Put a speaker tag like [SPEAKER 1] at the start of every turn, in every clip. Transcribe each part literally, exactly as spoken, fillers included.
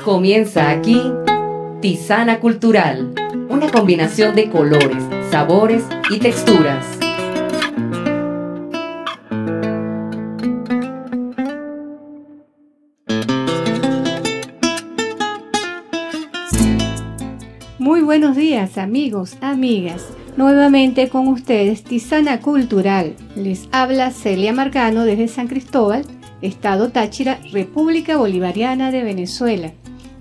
[SPEAKER 1] Comienza aquí Tisana Cultural, una combinación de colores, sabores y texturas.
[SPEAKER 2] Muy buenos días, amigos, amigas. Nuevamente con ustedes Tisana Cultural. Les habla Celia Marcano desde San Cristóbal, Estado Táchira, República Bolivariana de Venezuela.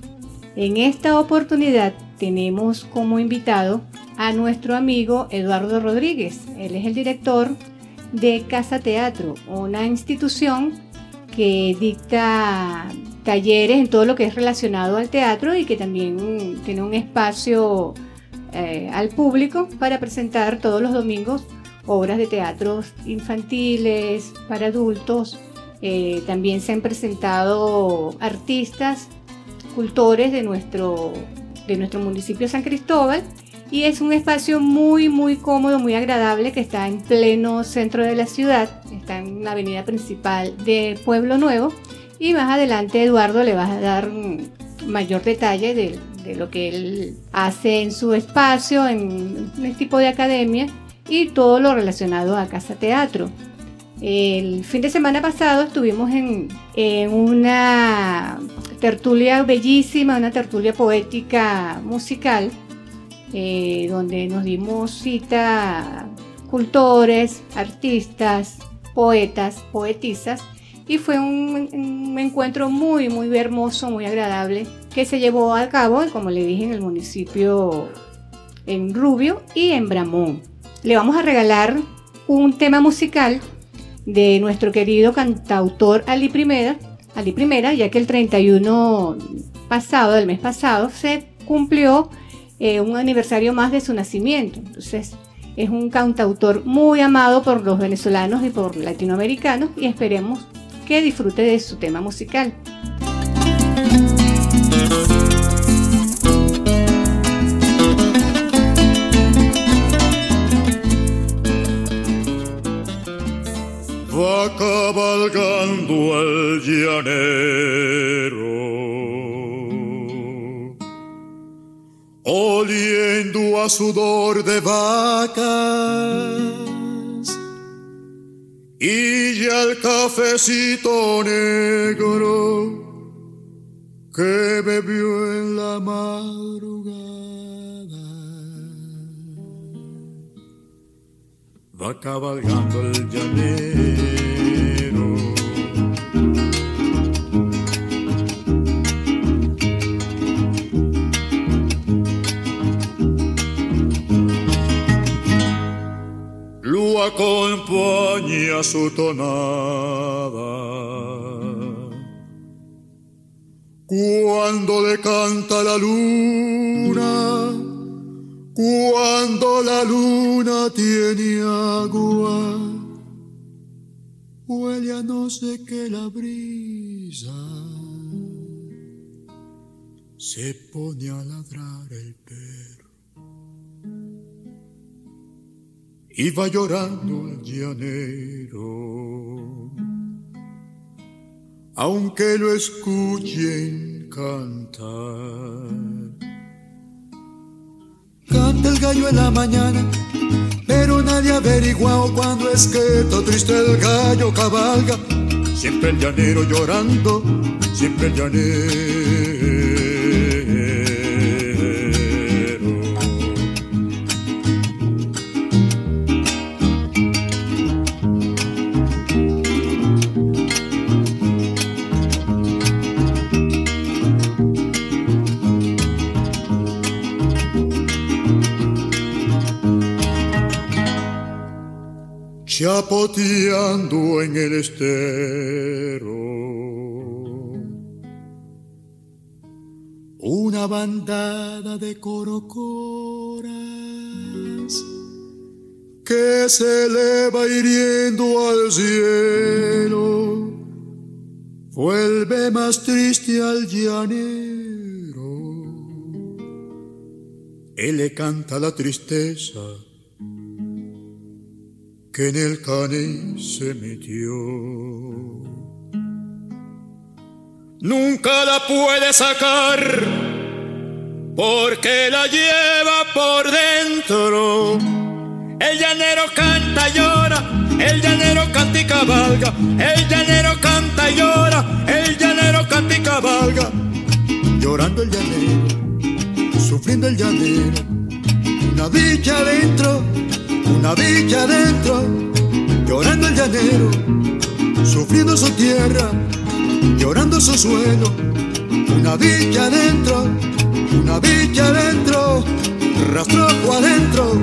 [SPEAKER 2] En esta oportunidad tenemos como invitado a nuestro amigo Eduardo Rodríguez. Él es el director de Casa Teatro, una institución que dicta talleres en todo lo que es relacionado al teatro y que también tiene un espacio eh, al público para presentar todos los domingos obras de teatro infantiles, para adultos. Eh, también se han presentado artistas, cultores de nuestro, de nuestro municipio San Cristóbal, y es un espacio muy muy cómodo, muy agradable, que está en pleno centro de la ciudad, está en la avenida principal de Pueblo Nuevo, y más adelante Eduardo le va a dar mayor detalle de, de lo que él hace en su espacio, en un tipo de academia y todo lo relacionado a Casa Teatro. El fin de semana pasado estuvimos en, en una tertulia bellísima, una tertulia poética musical, eh, donde nos dimos cita a cultores, artistas, poetas, poetisas, y fue un, un encuentro muy, muy hermoso, muy agradable, que se llevó a cabo, como le dije, en el municipio, en Rubio y en Bramón. Le vamos a regalar un tema musical de nuestro querido cantautor Ali Primera, Ali Primera, ya que el treinta y uno pasado, del mes pasado, se cumplió eh, un aniversario más de su nacimiento. Entonces, es un cantautor muy amado por los venezolanos y por latinoamericanos, y esperemos que disfrute de su tema musical.
[SPEAKER 3] Va cabalgando el llanero, oliendo a sudor de vacas, y ya el cafecito negro que bebió en la madrugada va cabalgando el llanero. Lo acompaña su tonada cuando le canta la luna, cuando la luna tiene agua, huele a no sé qué la brisa, se pone a ladrar el perro y va llorando el llanero, aunque lo escuchen cantar. Canta el gallo en la mañana, pero nadie ha averiguado cuándo es que está triste el gallo cabalga. Siempre el llanero llorando, siempre el llanero. Chapoteando en el estero, una bandada de corocoras que se eleva hiriendo al cielo, vuelve más triste al llanero. Él le canta la tristeza que en el cane se metió. nunca la puede sacar, porque la lleva por dentro. El llanero canta y llora, el llanero canta y cabalga, el llanero canta y llora, el llanero canta y cabalga. Llorando el llanero, sufriendo el llanero, una villa adentro, una villa adentro. Llorando el llanero, sufriendo su tierra, llorando su suelo, una villa adentro, una villa adentro, rastrojo adentro.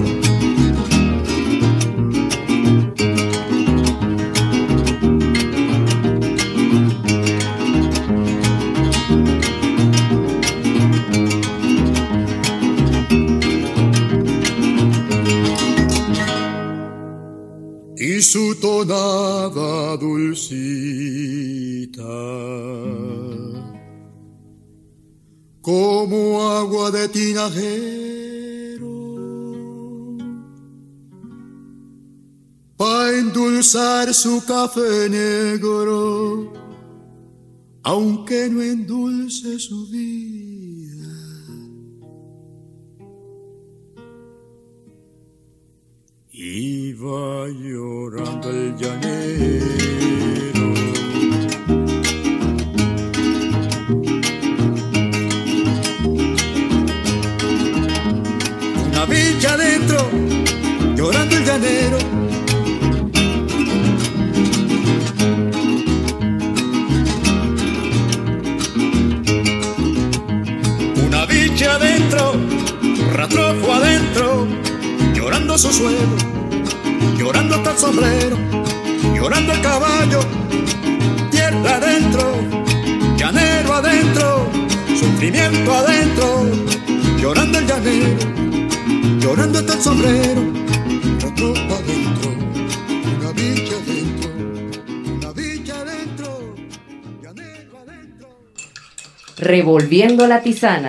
[SPEAKER 3] Y su tonada dulcita, como agua de tinajero, pa' endulzar su café negro, aunque no endulce su vida. Iba llorando el llanero, una villa adentro, llorando el llanero. Una villa adentro, rastrojo adentro, llorando su suelo, llorando hasta el sombrero, llorando el caballo, tierra adentro, llanero adentro, sufrimiento adentro, llorando el llanero, llorando hasta el sombrero, rastrojo adentro, una villa adentro, una villa adentro, llanero adentro.
[SPEAKER 1] Revolviendo la tisana.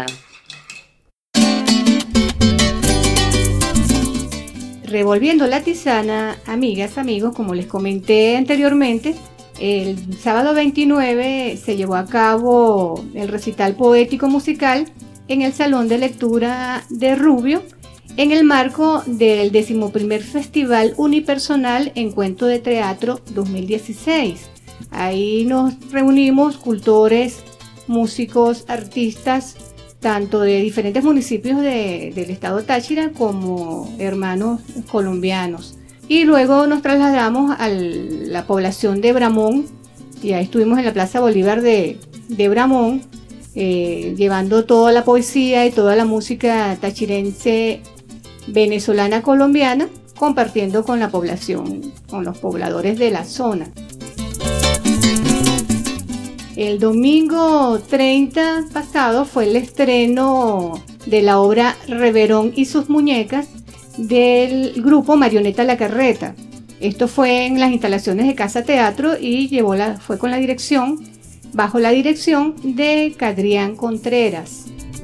[SPEAKER 2] Revolviendo la tisana, amigas, amigos, como les comenté anteriormente, el sábado veintinueve se llevó a cabo el recital poético musical en el Salón de Lectura de Rubio, en el marco del decimoprimer Festival Unipersonal en Cuento de Teatro dos mil dieciséis. Ahí nos reunimos cultores, músicos, artistas, tanto de diferentes municipios de, del estado Táchira como hermanos colombianos. Y luego nos trasladamos a la población de Bramón, y ahí estuvimos en la Plaza Bolívar de, de Bramón, eh, llevando toda la poesía y toda la música tachirense venezolana colombiana, compartiendo con la población, con los pobladores de la zona. El domingo treinta pasado fue el estreno de la obra Reverón y sus muñecas del grupo Marioneta La Carreta. Esto fue en las instalaciones de Casa Teatro y llevó la, fue con la dirección, bajo la dirección de Cadrián Contreras.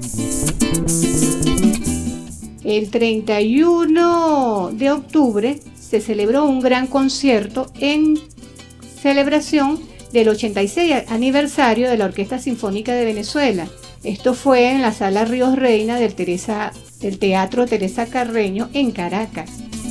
[SPEAKER 2] El treinta y uno de octubre se celebró un gran concierto en celebración del ochenta y seis aniversario de la Orquesta Sinfónica de Venezuela. Esto fue en la Sala Ríos Reina del, Teresa, del Teatro Teresa Carreño en Caracas.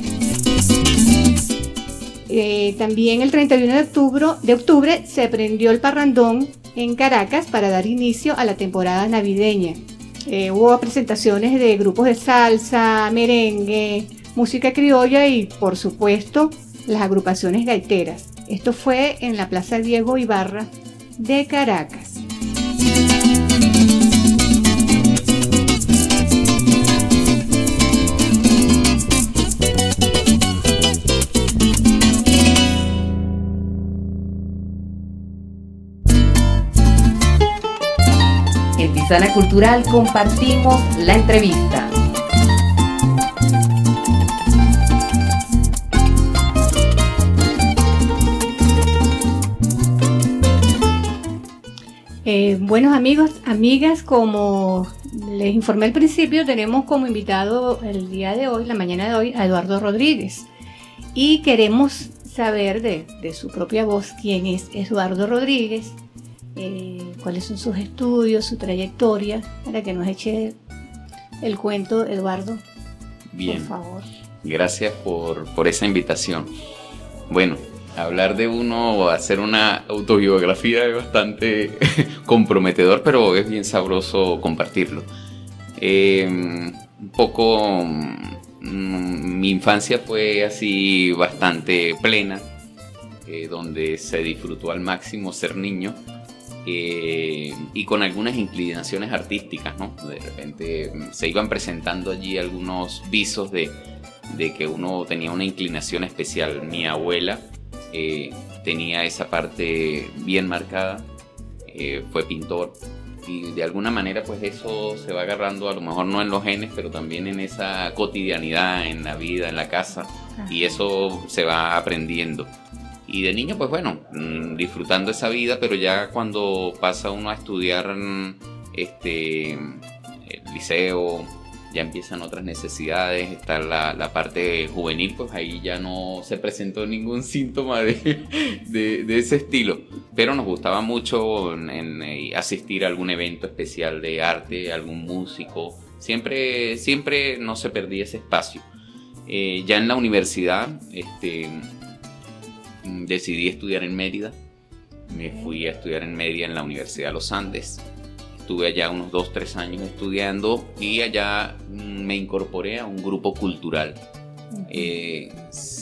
[SPEAKER 2] Eh, también el treinta y uno de octubre, de octubre se prendió el parrandón en Caracas para dar inicio a la temporada navideña. Eh, hubo presentaciones de grupos de salsa, merengue, música criolla y, por supuesto, las agrupaciones gaiteras. Esto fue en la Plaza Diego Ibarra de Caracas.
[SPEAKER 1] En Tisana Cultural compartimos la entrevista.
[SPEAKER 2] Eh, buenos amigos, amigas, como les informé al principio, tenemos como invitado el día de hoy, la mañana de hoy, a Eduardo Rodríguez. Y queremos saber de, de su propia voz quién es Eduardo Rodríguez, eh, cuáles son sus estudios, su trayectoria, para que nos eche el cuento, Eduardo.
[SPEAKER 4] Bien,
[SPEAKER 2] por favor.
[SPEAKER 4] Gracias por, por esa invitación. Bueno, hablar de uno o hacer una autobiografía es bastante comprometedor, pero es bien sabroso compartirlo. Eh, un poco, mm, mi infancia fue así bastante plena, eh, donde se disfrutó al máximo ser niño, eh, y con algunas inclinaciones artísticas, ¿no? De repente se iban presentando allí algunos visos de, de que uno tenía una inclinación especial. Mi abuela eh, tenía esa parte bien marcada, eh, fue pintor, y de alguna manera pues eso se va agarrando, a lo mejor no en los genes, pero también en esa cotidianidad, en la vida, en la casa. Ajá. Y eso se va aprendiendo. Y de niño, pues bueno, disfrutando esa vida, pero ya cuando pasa uno a estudiar este, el liceo, ya empiezan otras necesidades, está la, la parte juvenil, pues ahí ya no se presentó ningún síntoma de, de, de ese estilo. Pero nos gustaba mucho en, en asistir a algún evento especial de arte, algún músico. Siempre, siempre no se perdía ese espacio. Eh, ya en la universidad, este... decidí estudiar en Mérida. Me fui a estudiar en Mérida en la Universidad de los Andes. Estuve allá unos dos, tres años estudiando y allá me incorporé a un grupo cultural. Uh-huh. Eh,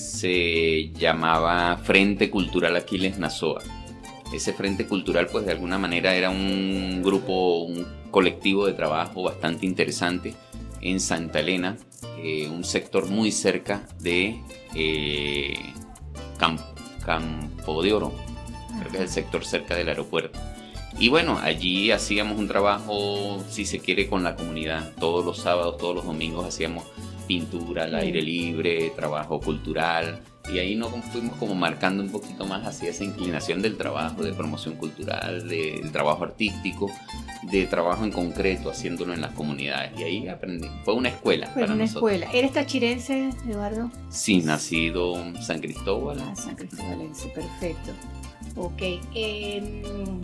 [SPEAKER 4] se llamaba Frente Cultural Aquiles Nazoa. Ese Frente Cultural, pues de alguna manera era un grupo, un colectivo de trabajo bastante interesante en Santa Elena, eh, un sector muy cerca de eh, Campo. Campo de Oro, creo que es el sector cerca del aeropuerto. Y bueno, allí hacíamos un trabajo, si se quiere, con la comunidad. Todos los sábados, todos los domingos hacíamos pintura al aire libre, trabajo cultural. Y ahí nos fuimos como marcando un poquito más hacia esa inclinación del trabajo, de promoción cultural, de, del trabajo artístico, de trabajo en concreto, haciéndolo en las comunidades. Y ahí aprendí. Fue una escuela
[SPEAKER 2] Fue
[SPEAKER 4] para
[SPEAKER 2] una
[SPEAKER 4] nosotros.
[SPEAKER 2] escuela. ¿Eres tachirense, Eduardo?
[SPEAKER 4] Sí, nacido en San Cristóbal.
[SPEAKER 2] Ah, San Cristóbalense, perfecto. Ok. Eh,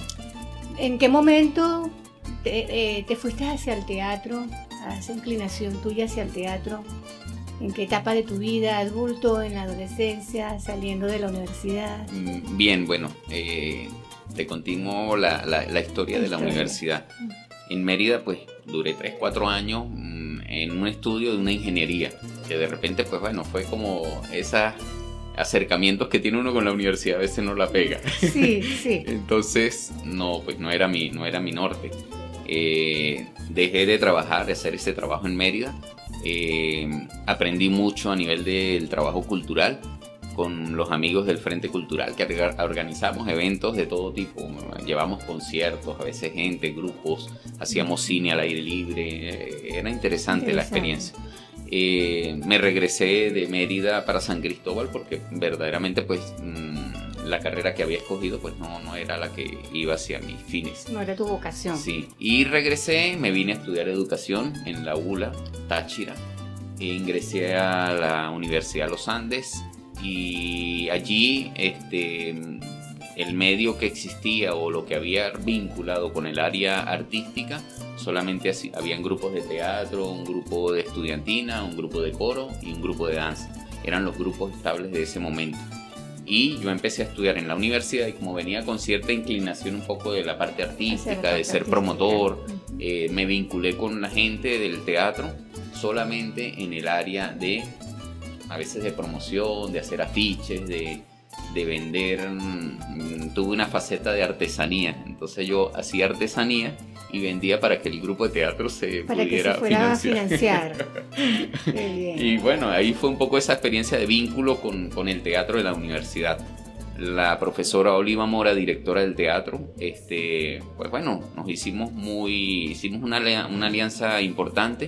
[SPEAKER 2] ¿En qué momento te, eh, te fuiste hacia el teatro, a esa inclinación tuya hacia el teatro? ¿En qué etapa de tu vida, adulto, en la adolescencia, saliendo de la universidad?
[SPEAKER 4] Bien, bueno, eh, te continúo la, la, la historia de la universidad. En Mérida, pues, duré tres, cuatro años mmm, en un estudio de una ingeniería, que de repente, pues bueno, fue como esos acercamientos que tiene uno con la universidad, a veces no la pega.
[SPEAKER 2] Sí, sí.
[SPEAKER 4] Entonces, no, pues no era mi, no era mi norte. Eh, dejé de trabajar, de hacer ese trabajo en Mérida. Eh, aprendí mucho a nivel del trabajo cultural con los amigos del Frente Cultural, que organizamos eventos de todo tipo. Llevamos conciertos, a veces gente, grupos, hacíamos cine al aire libre. Era interesante, interesante. La experiencia. Eh, me regresé de Mérida para San Cristóbal porque verdaderamente pues mmm, la carrera que había escogido pues no, no era la que iba hacia mis fines.
[SPEAKER 2] No era tu vocación.
[SPEAKER 4] Sí, y regresé, me vine a estudiar educación en la U L A, Táchira. E ingresé a la Universidad de los Andes y allí este, el medio que existía o lo que había vinculado con el área artística, solamente así, habían grupos de teatro, un grupo de estudiantina, un grupo de coro y un grupo de danza. Eran los grupos estables de ese momento. Y yo empecé a estudiar en la universidad y como venía con cierta inclinación un poco de la parte artística, parte de ser artística. promotor, uh-huh. eh, me vinculé con la gente del teatro solamente en el área de, a veces de promoción, de hacer afiches, de, de vender. Mmm, tuve una faceta de artesanía, entonces yo hacía artesanía y vendía para que el grupo de teatro se
[SPEAKER 2] para
[SPEAKER 4] pudiera
[SPEAKER 2] que se fuera
[SPEAKER 4] financiar.
[SPEAKER 2] A financiar. Qué bien.
[SPEAKER 4] Y bueno, ahí fue un poco esa experiencia de vínculo con, con el teatro de la universidad. La profesora Oliva Mora, directora del teatro, este, pues bueno, nos hicimos muy, hicimos una, una alianza importante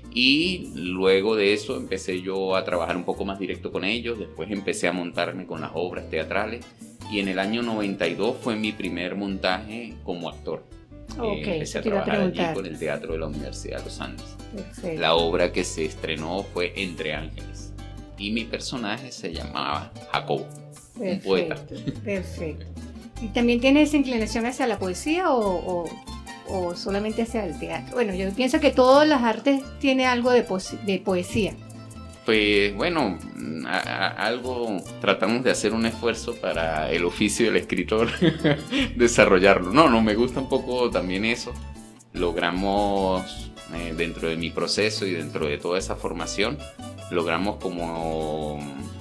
[SPEAKER 4] y luego de eso empecé yo a trabajar un poco más directo con ellos. Después empecé a montarme con las obras teatrales y en el año noventa y dos fue mi primer montaje como actor.
[SPEAKER 2] Okay,
[SPEAKER 4] eh, empecé a trabajar allí con el teatro de la Universidad de los Andes.
[SPEAKER 2] Perfecto.
[SPEAKER 4] La obra que se estrenó fue Entre Ángeles y mi personaje se llamaba Jacobo,
[SPEAKER 2] perfecto,
[SPEAKER 4] un poeta.
[SPEAKER 2] Perfecto. ¿Y también tienes inclinación hacia la poesía o, o, o solamente hacia el teatro? Bueno, yo pienso que todas las artes tienen algo de, poes- de poesía.
[SPEAKER 4] Pues bueno, a, a, algo tratamos de hacer un esfuerzo para el oficio del escritor, desarrollarlo. No, no, me gusta un poco también eso. Logramos, eh, dentro de mi proceso y dentro de toda esa formación, logramos como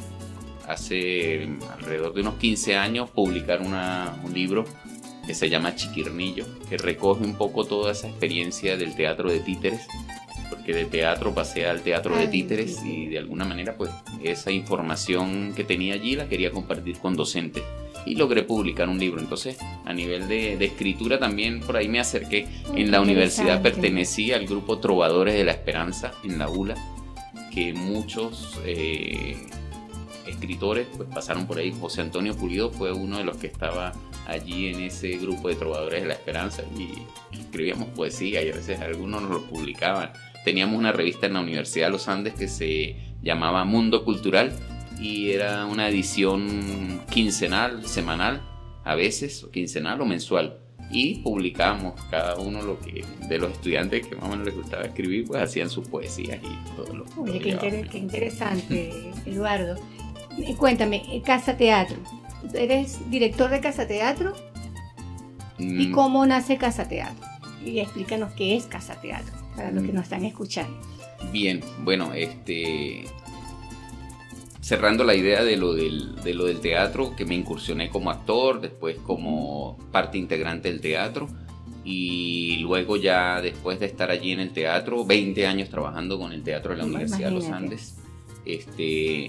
[SPEAKER 4] hace alrededor de unos quince años publicar una, un libro que se llama Chiquirnillo, que recoge un poco toda esa experiencia del teatro de títeres, porque de teatro pasé al teatro de títeres y de alguna manera pues esa información que tenía allí la quería compartir con docentes y logré publicar un libro. Entonces a nivel de, de escritura también por ahí me acerqué. En la universidad pertenecí al grupo Trovadores de la Esperanza en la U L A, que muchos eh, escritores pues pasaron por ahí. José Antonio Pulido fue uno de los que estaba allí en ese grupo de Trovadores de la Esperanza y escribíamos poesía y a veces algunos nos lo publicaban. Teníamos una revista en la Universidad de los Andes que se llamaba Mundo Cultural y era una edición quincenal, semanal, a veces, o quincenal o mensual. Y publicábamos cada uno lo que de los estudiantes que más o menos les gustaba escribir, pues hacían sus poesías y todo lo que...
[SPEAKER 2] Oye, qué, inter- qué interesante, Eduardo. Cuéntame, Casa Teatro. ¿Eres director de Casa Teatro? Mm. ¿Y cómo nace Casa Teatro? Y explícanos qué es Casa Teatro, para los que nos están escuchando.
[SPEAKER 4] Bien, bueno, este... cerrando la idea de lo, del, de lo del teatro, que me incursioné como actor, después como parte integrante del teatro, y luego ya después de estar allí en el teatro, veinte años trabajando con el teatro de la Universidad de los Andes, este...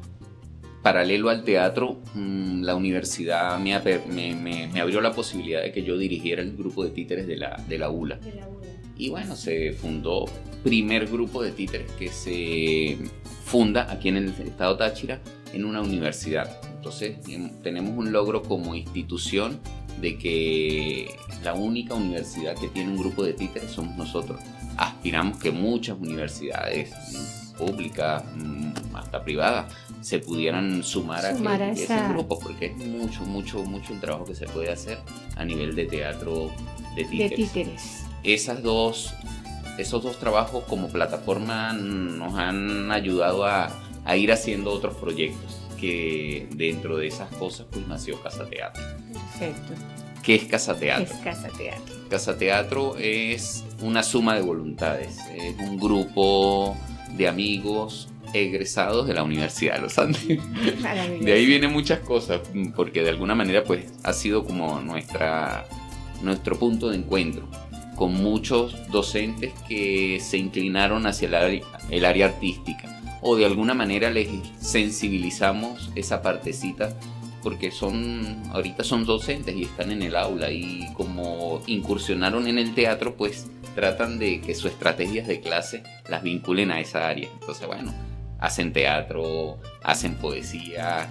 [SPEAKER 4] paralelo al teatro, la universidad me, me, me, me abrió la posibilidad de que yo dirigiera el grupo de títeres de la, de la U L A. De la U L A. Y bueno, se fundó primer grupo de títeres que se funda aquí en el estado Táchira en una universidad. Entonces tenemos un logro como institución de que la única universidad que tiene un grupo de títeres somos nosotros. Aspiramos que muchas universidades públicas, hasta privadas, se pudieran sumar, sumar a, que, a esa... ese grupo, porque es mucho, mucho, mucho el trabajo que se puede hacer a nivel de teatro de títeres.
[SPEAKER 2] De títeres.
[SPEAKER 4] Esas dos, esos dos trabajos como plataforma nos han ayudado a, a ir haciendo otros proyectos, que dentro de esas cosas pues nació Casa Teatro.
[SPEAKER 2] Perfecto.
[SPEAKER 4] ¿Qué es Casa Teatro?
[SPEAKER 2] ¿Qué es Casa Teatro?
[SPEAKER 4] Casa Teatro es una suma de voluntades, es un grupo de amigos egresados de la Universidad de los Andes. De ahí vienen muchas cosas, porque de alguna manera pues ha sido como nuestra, nuestro punto de encuentro, con muchos docentes que se inclinaron hacia el área, el área artística, o de alguna manera les sensibilizamos esa partecita, porque son, ahorita son docentes y están en el aula, y como incursionaron en el teatro, pues tratan de que sus estrategias de clase las vinculen a esa área. Entonces, bueno, hacen teatro, hacen poesía,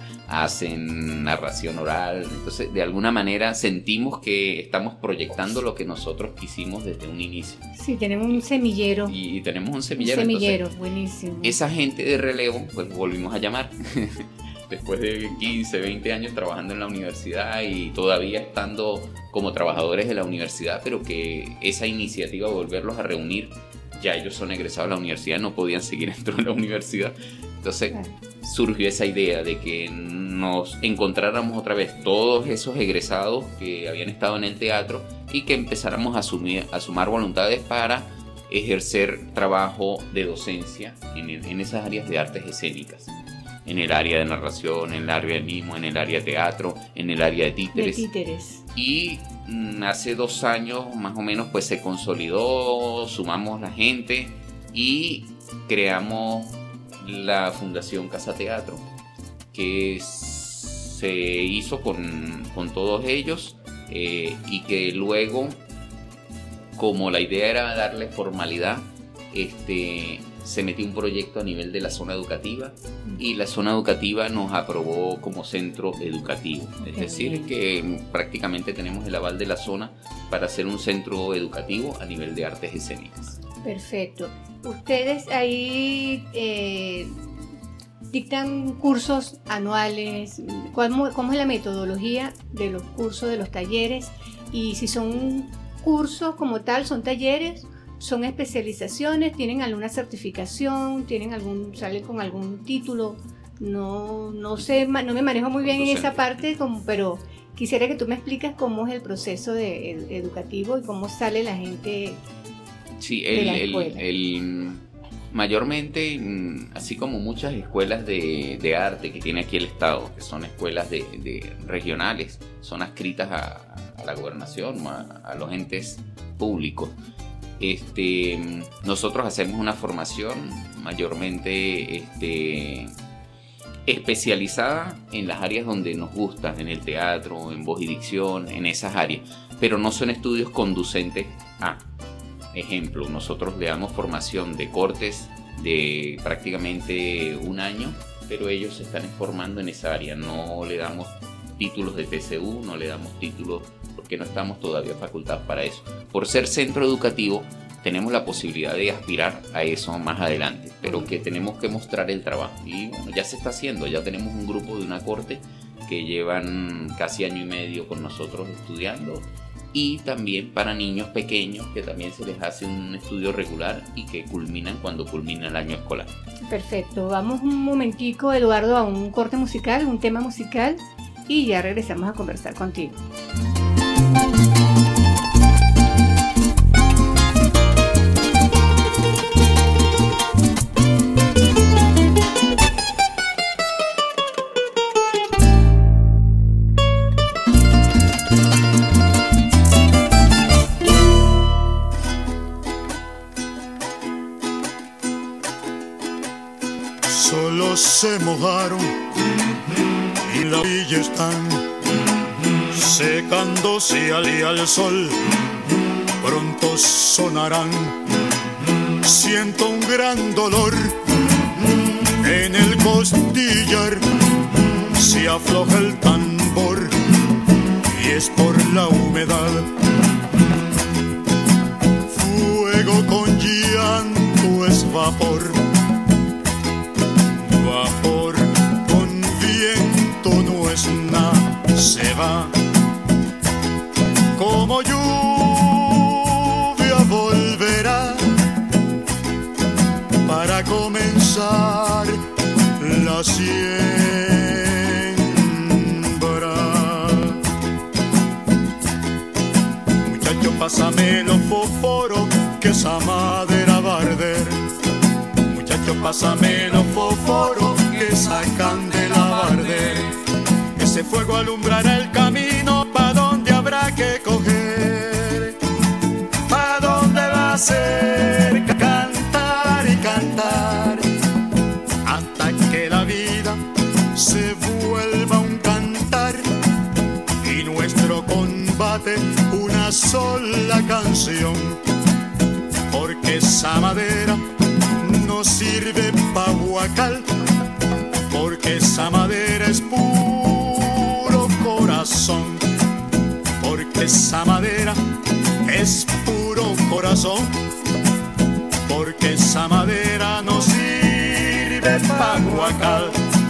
[SPEAKER 4] hacen narración oral. Entonces, de alguna manera sentimos que estamos proyectando lo que nosotros quisimos desde un inicio.
[SPEAKER 2] Sí, tenemos un semillero.
[SPEAKER 4] Y, y tenemos un semillero.
[SPEAKER 2] Un semillero,
[SPEAKER 4] entonces,
[SPEAKER 2] buenísimo.
[SPEAKER 4] Esa gente de relevo, pues volvimos a llamar. Después de quince, veinte años trabajando en la universidad y todavía estando como trabajadores de la universidad, pero que esa iniciativa de volverlos a reunir, ya ellos son egresados de la universidad, no podían seguir dentro de la universidad. Entonces surgió esa idea de que nos encontráramos otra vez todos esos egresados que habían estado en el teatro y que empezáramos a, asumir, a sumar voluntades para ejercer trabajo de docencia en, el, en esas áreas de artes escénicas. En el área de narración, en el área de mimo, en el área de teatro, en el área de títeres.
[SPEAKER 2] De títeres.
[SPEAKER 4] Y mm, hace dos años más o menos pues se consolidó, sumamos la gente y creamos la Fundación Casa Teatro, que se hizo con, con todos ellos eh, y que luego, como la idea era darle formalidad, este... se metió un proyecto a nivel de la zona educativa y la zona educativa nos aprobó como centro educativo. Es decir, que prácticamente tenemos el aval de la zona para ser un centro educativo a nivel de artes escénicas.
[SPEAKER 2] Perfecto. Ustedes ahí eh, dictan cursos anuales. ¿Cómo, cómo es la metodología de los cursos, de los talleres? Y si son cursos como tal, son talleres, son especializaciones, tienen alguna certificación, tienen algún, salen con algún título. No, no sé, no me manejo muy bien en esa parte, como, pero quisiera que tú me explicas cómo es el proceso de, ed, educativo y cómo sale la gente
[SPEAKER 4] sí,
[SPEAKER 2] de
[SPEAKER 4] el,
[SPEAKER 2] la escuela.
[SPEAKER 4] El, el, mayormente, así como muchas escuelas de, de arte que tiene aquí el Estado, que son escuelas de, de regionales, son adscritas a, a la gobernación, a, a los entes públicos. Este, nosotros hacemos una formación mayormente este, especializada en las áreas donde nos gusta, en el teatro, en voz y dicción, en esas áreas, pero no son estudios conducentes a. Ejemplo, nosotros le damos formación de cortes de prácticamente un año, pero ellos se están formando en esa área. No le damos títulos de T C U, no le damos títulos porque no estamos todavía facultados para eso. Por ser centro educativo, tenemos la posibilidad de aspirar a eso más adelante, pero que tenemos que mostrar el trabajo. Y bueno, ya se está haciendo, ya tenemos un grupo de una corte que llevan casi año y medio con nosotros estudiando. Y también para niños pequeños que también se les hace un estudio regular y que culminan cuando culmina el año escolar.
[SPEAKER 2] Perfecto, vamos un momentico, Eduardo, a un corte musical, un tema musical y ya regresamos a conversar contigo.
[SPEAKER 3] Se mojaron y la villa están secándose al y al sol, pronto sonarán. Siento un gran dolor en el costillar, se afloja el tambor y es por la humedad. Fuego con llanto es vapor, vapor con viento no es nada, se va como lluvia, volverá para comenzar la siembra. Muchacho, pásame los fósforos que esa madera va a arder. Pásame los fósforos que esa candela va a arder. Ese fuego alumbrará el camino pa' donde habrá que coger, pa' donde va a ser cantar y cantar, hasta que la vida se vuelva un cantar y nuestro combate una sola canción, porque esa madera no sirve pa' huacal, porque esa madera es puro corazón, porque esa madera es puro corazón, porque esa madera no sirve pa' huacal.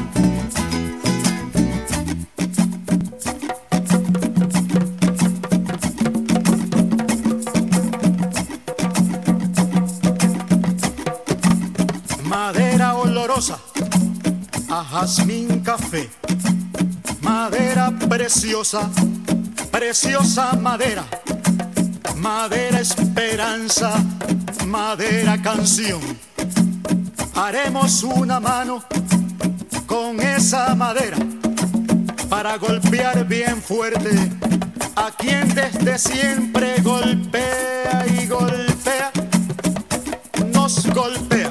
[SPEAKER 3] Madera olorosa a jazmín café, madera preciosa, preciosa madera, madera esperanza, madera canción. Haremos una mano con esa madera para golpear bien fuerte a quien desde siempre golpea y golpea, nos golpea.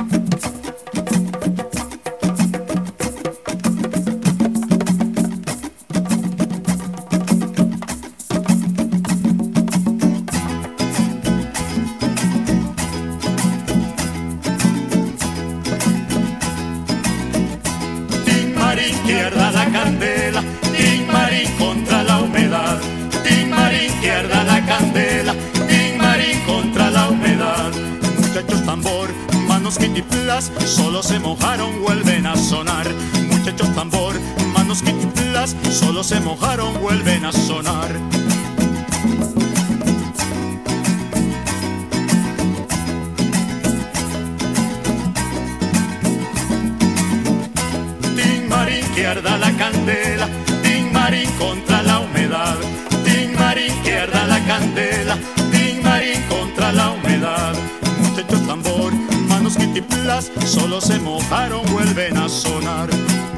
[SPEAKER 3] Que arda la candela, Tin Marín contra la humedad. Tin Marín que arda la candela, Tin Marín contra la humedad. Muchachos tambor, quitiplas, solo se mojaron, vuelven a sonar. Muchachos tambor, manos quitiplas, solo se mojaron, vuelven a sonar. Tin marín que arda la candela, tin marín contra la humedad. Tin marín que arda la candela, tin marín contra la humedad. Muchachos tambor, manos quitiplas, solo se mojaron, vuelven a sonar.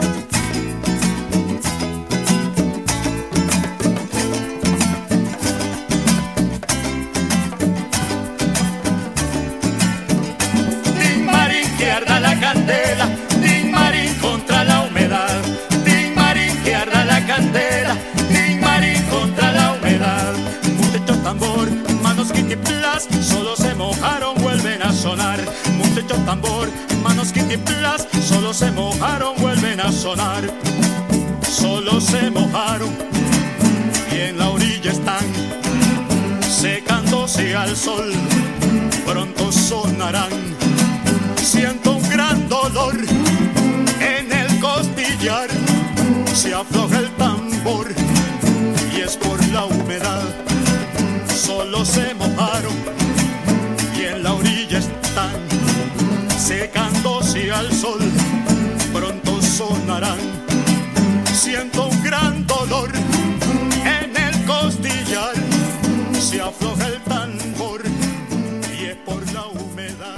[SPEAKER 3] Tin marín que arda la candela, tin marín contra la humedad. Tin marín que arda la candela, tin marín contra la humedad. Muchachos tambor, manos quitiplas, solo se mojaron, vuelven a sonar. Muchachos tambor, manos quitiplas, solo se mojaron, vuelven a sonar. Solo se mojaron y en la orilla están secándose al sol. Pronto sonarán. Siento un gran dolor en el costillar. Se afloja el tambor y es por la humedad. Solo se mojaron y en la orilla están secándose al sol. Pronto sonarán. Siento un gran dolor en el costillar. Se afloja el tambor y es por la humedad.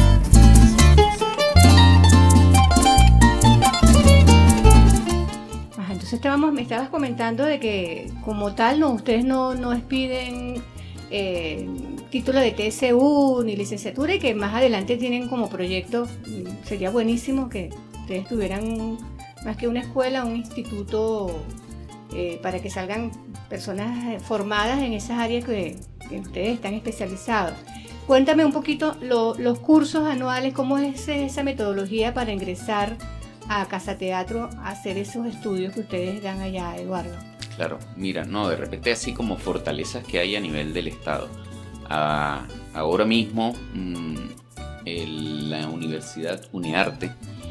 [SPEAKER 2] Ajá, entonces estábamos, me estabas comentando de que como tal no, ustedes no, no expiden eh, título de T S U ni licenciatura, y que más adelante tienen como proyecto, sería buenísimo que ustedes tuvieran más que una escuela, un instituto eh, para que salgan personas formadas en esas áreas que, que ustedes están especializados. Cuéntame un poquito lo, los cursos anuales, cómo es esa metodología para ingresar a Casa Teatro a hacer esos estudios que ustedes dan allá, Eduardo.
[SPEAKER 4] Claro, mira, no, de repente así como fortalezas que hay a nivel del Estado. Ah, ahora mismo mmm, el, la Universidad UNEARTE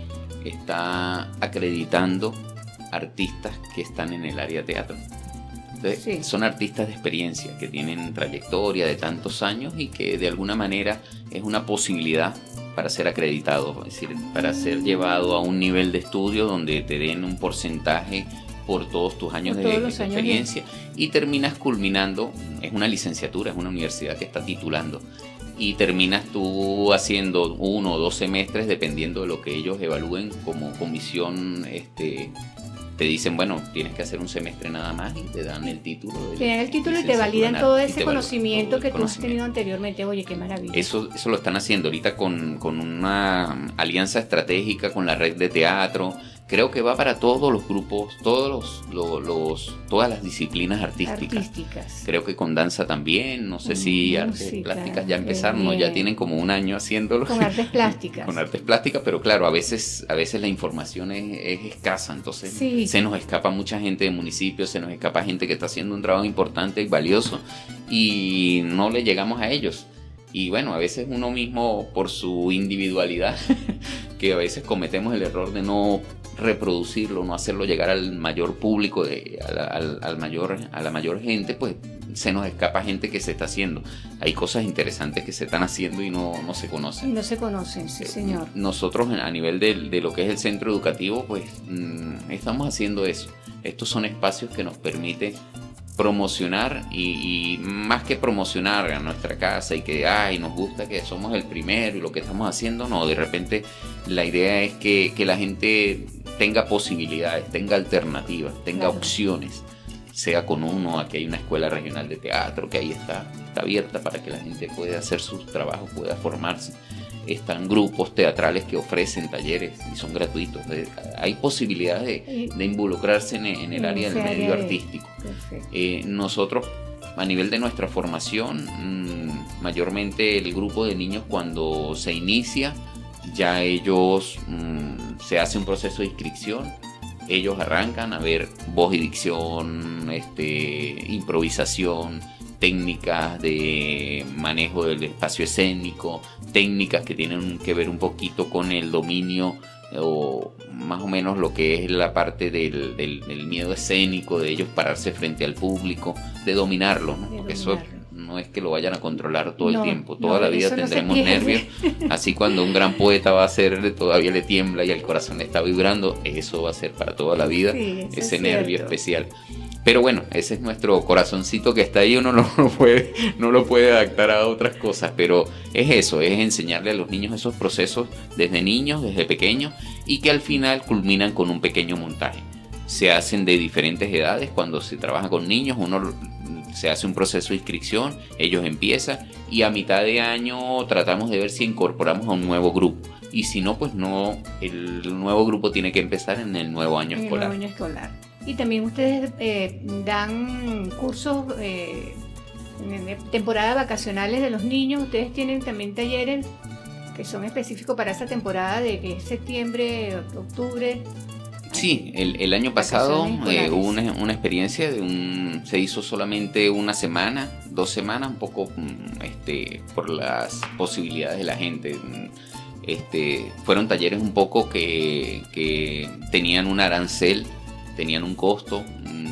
[SPEAKER 4] está acreditando artistas que están en el área de teatro. Entonces, sí. Son artistas de experiencia, que tienen trayectoria de tantos años y que de alguna manera es una posibilidad para ser acreditado, es decir, para ser llevado a un nivel de estudio donde te den un porcentaje por todos tus años de, de experiencia y terminas culminando, es una licenciatura, es una universidad que está titulando, y terminas tú haciendo uno o dos semestres dependiendo de lo que ellos evalúen como comisión. Este, te dicen, bueno, tienes que hacer un semestre nada más y te dan el título.
[SPEAKER 2] Te dan el título y te validan todo ese conocimiento que tú has tenido anteriormente. Oye, qué maravilla.
[SPEAKER 4] Eso, eso lo están haciendo ahorita con, con una alianza estratégica con la red de teatro. Creo que va para todos los grupos, todos los, los, los todas las disciplinas artísticas. artísticas. Creo que con danza también, no sé si Música, artes plásticas ya empezaron, no, ya tienen como un año haciéndolo.
[SPEAKER 2] Con artes plásticas.
[SPEAKER 4] Con artes plásticas, pero claro, a veces, a veces la información es, es escasa, entonces sí. Se nos escapa mucha gente de municipios, se nos escapa gente que está haciendo un trabajo importante y valioso y no le llegamos a ellos. Y bueno, a veces uno mismo por su individualidad, que a veces cometemos el error de no reproducirlo, no hacerlo llegar al mayor público, de, al, al mayor, a la mayor gente, pues se nos escapa gente que se está haciendo. Hay cosas interesantes que se están haciendo y no, no se conocen.
[SPEAKER 2] Y no se conocen, sí, señor.
[SPEAKER 4] Nosotros a nivel de, de lo que es el centro educativo, pues mmm, estamos haciendo eso. Estos son espacios que nos permiten promocionar y, y más que promocionar a nuestra casa y que ay, nos gusta que somos el primero y lo que estamos haciendo, no, de repente la idea es que, que la gente tenga posibilidades, tenga alternativas, tenga claro. opciones, sea con uno, aquí hay una escuela regional de teatro que ahí está, está abierta para que la gente pueda hacer sus trabajos, pueda formarse. Están grupos teatrales que ofrecen talleres y son gratuitos. Hay posibilidades de, de involucrarse en, en el área del medio artístico. Eh, nosotros, a nivel de nuestra formación, mmm, mayormente el grupo de niños cuando se inicia, ya ellos mmm, se hace un proceso de inscripción. Ellos arrancan a ver voz y dicción, este, improvisación, técnicas de manejo del espacio escénico, técnicas que tienen que ver un poquito con el dominio o más o menos lo que es la parte del, del, del miedo escénico, de ellos pararse frente al público, de dominarlo, ¿no? Porque eso no es que lo vayan a controlar todo no, el tiempo, toda no, la vida tendremos no nervios, así cuando un gran poeta va a hacer, todavía le tiembla y el corazón le está vibrando, eso va a ser para toda la vida, sí, ese nervio especial. Pero bueno, ese es nuestro corazoncito que está ahí, uno no lo puede, no lo puede adaptar a otras cosas, pero es eso, es enseñarle a los niños esos procesos desde niños, desde pequeños, y que al final culminan con un pequeño montaje. Se hacen de diferentes edades, cuando se trabaja con niños, uno se hace un proceso de inscripción, ellos empiezan, y a mitad de año tratamos de ver si incorporamos a un nuevo grupo. Y si no, pues no, el nuevo grupo tiene que empezar en el nuevo año
[SPEAKER 2] en
[SPEAKER 4] escolar.
[SPEAKER 2] El nuevo año escolar. Y también ustedes eh, dan cursos eh, en temporada vacacionales de los niños. Ustedes tienen también talleres que son específicos para esa temporada de que es septiembre, octubre.
[SPEAKER 4] Sí, el, el año pasado eh, hubo una, una experiencia de un, se hizo solamente una semana, dos semanas, un poco este, por las posibilidades de la gente. Este, fueron talleres un poco que, que tenían un arancel, tenían un costo.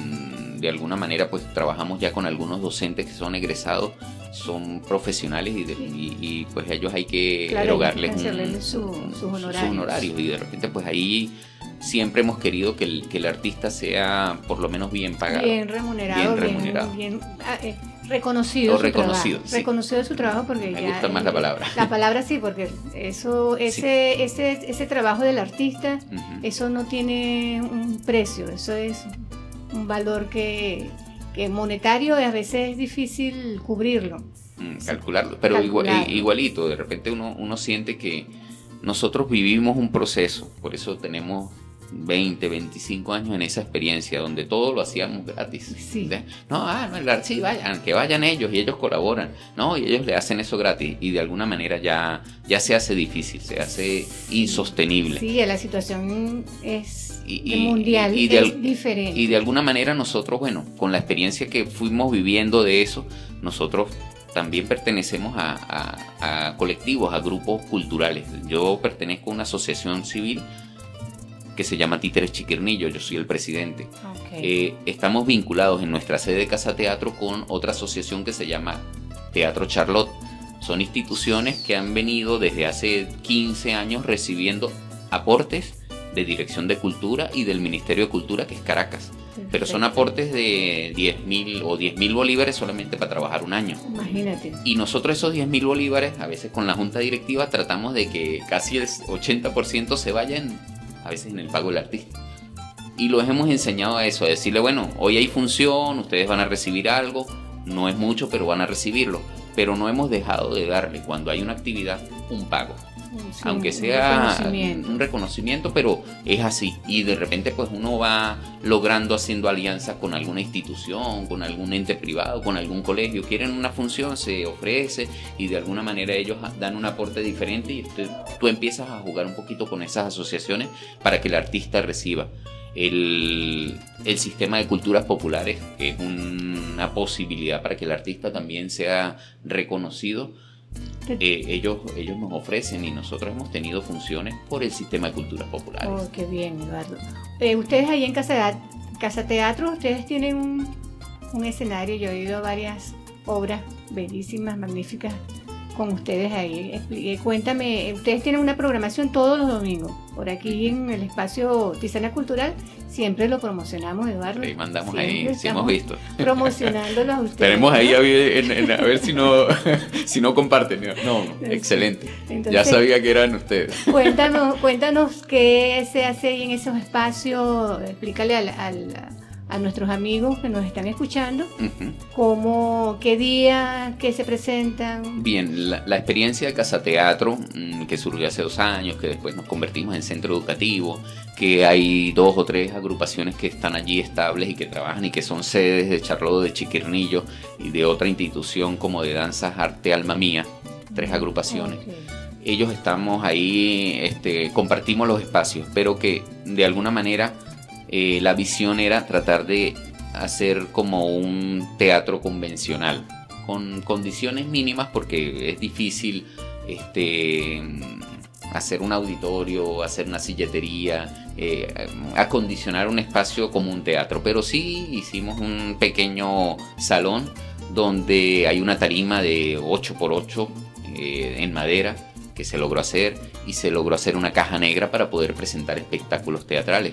[SPEAKER 4] De alguna manera pues trabajamos ya con algunos docentes que son egresados, son profesionales y, de, y, y pues a ellos hay que
[SPEAKER 2] claro,
[SPEAKER 4] erogarles
[SPEAKER 2] un, su, sus, honorarios. sus honorarios
[SPEAKER 4] y de repente pues ahí siempre hemos querido que el, que el artista sea por lo menos bien pagado,
[SPEAKER 2] bien remunerado,
[SPEAKER 4] bien, remunerado.
[SPEAKER 2] bien, bien ah, eh, reconocido, su
[SPEAKER 4] reconocido,
[SPEAKER 2] trabajo,
[SPEAKER 4] sí.
[SPEAKER 2] reconocido su trabajo porque
[SPEAKER 4] me
[SPEAKER 2] ya,
[SPEAKER 4] gusta más la palabra.
[SPEAKER 2] La palabra sí, porque eso, ese, sí. ese, ese trabajo del artista, uh-huh. eso no tiene un precio, eso es un valor que, que monetario a veces es difícil cubrirlo.
[SPEAKER 4] Mm, calcularlo, pero calcularlo. Igual, igualito, de repente uno, uno siente que nosotros vivimos un proceso, por eso tenemos veinte, veinticinco años en esa experiencia donde todo lo hacíamos gratis.
[SPEAKER 2] Sí.
[SPEAKER 4] No, ah, no, sí, vayan, que vayan ellos y ellos colaboran. No, y ellos le hacen eso gratis y de alguna manera ya, ya se hace difícil, se hace insostenible.
[SPEAKER 2] Sí, la situación es
[SPEAKER 4] y, y,
[SPEAKER 2] mundial,
[SPEAKER 4] y de,
[SPEAKER 2] es diferente.
[SPEAKER 4] Y de alguna manera nosotros, bueno, con la experiencia que fuimos viviendo de eso, nosotros también pertenecemos a, a, a colectivos, a grupos culturales. Yo pertenezco a una asociación civil que se llama Títeres Chiquirnillo, yo soy el presidente. Okay. Eh, estamos vinculados en nuestra sede de Casa Teatro con otra asociación que se llama Teatro Charlotte. Son instituciones que han venido desde hace quince años recibiendo aportes de Dirección de Cultura y del Ministerio de Cultura, que es Caracas. Perfecto. Pero son aportes de diez mil o diez mil bolívares solamente para trabajar un año.
[SPEAKER 2] Imagínate.
[SPEAKER 4] Y nosotros esos diez mil bolívares, a veces con la Junta Directiva, tratamos de que casi el ochenta por ciento se vayan a veces en el pago del artista. Y los hemos enseñado a eso, a decirle, bueno, hoy hay función, ustedes van a recibir algo, no es mucho, pero van a recibirlo. Pero no hemos dejado de darle, cuando hay una actividad, un pago. Sí, aunque sea
[SPEAKER 2] un reconocimiento.
[SPEAKER 4] un reconocimiento, pero es así. Y de repente pues uno va logrando, haciendo alianzas con alguna institución, con algún ente privado, con algún colegio. Quieren una función, se ofrece y de alguna manera ellos dan un aporte diferente y tú, tú empiezas a jugar un poquito con esas asociaciones para que el artista reciba. El, el sistema de culturas populares, que es un, una posibilidad para que el artista también sea reconocido. Eh, ellos, ellos nos ofrecen y nosotros hemos tenido funciones por el sistema de culturas populares.
[SPEAKER 2] Oh, qué bien, Eduardo. Eh, ustedes ahí en Casa, Casa Teatro, ustedes tienen un, un escenario, yo he ido a varias obras bellísimas, magníficas con ustedes ahí. Eh, cuéntame, ustedes tienen una programación todos los domingos, por aquí en el espacio Tisana Cultural, siempre lo promocionamos, Eduardo.
[SPEAKER 4] Ahí mandamos ahí, sí hemos visto.
[SPEAKER 2] Promocionándolo a ustedes.
[SPEAKER 4] Tenemos ahí a ver, en, en, a ver si no, si no comparten. No, no, excelente. Entonces, ya sabía que eran ustedes.
[SPEAKER 2] Cuéntanos, cuéntanos qué se hace ahí en esos espacios, explícale al, al a nuestros amigos que nos están escuchando, uh-huh. cómo, qué día, qué se presentan.
[SPEAKER 4] Bien, la, la experiencia de Casa Teatro, mmm, que surgió hace dos años, que después nos convertimos en centro educativo, que hay dos o tres agrupaciones que están allí estables y que trabajan y que son sedes de Charlotte, de Chiquirnillo y de otra institución como de Danzas Arte Alma Mía, tres agrupaciones. Okay. Ellos estamos ahí, este, compartimos los espacios, pero que de alguna manera Eh, la visión era tratar de hacer como un teatro convencional, con condiciones mínimas porque es difícil este, hacer un auditorio, hacer una silletería, eh, acondicionar un espacio como un teatro, pero sí hicimos un pequeño salón donde hay una tarima de ocho por ocho eh, en madera que se logró hacer, y se logró hacer una caja negra para poder presentar espectáculos teatrales.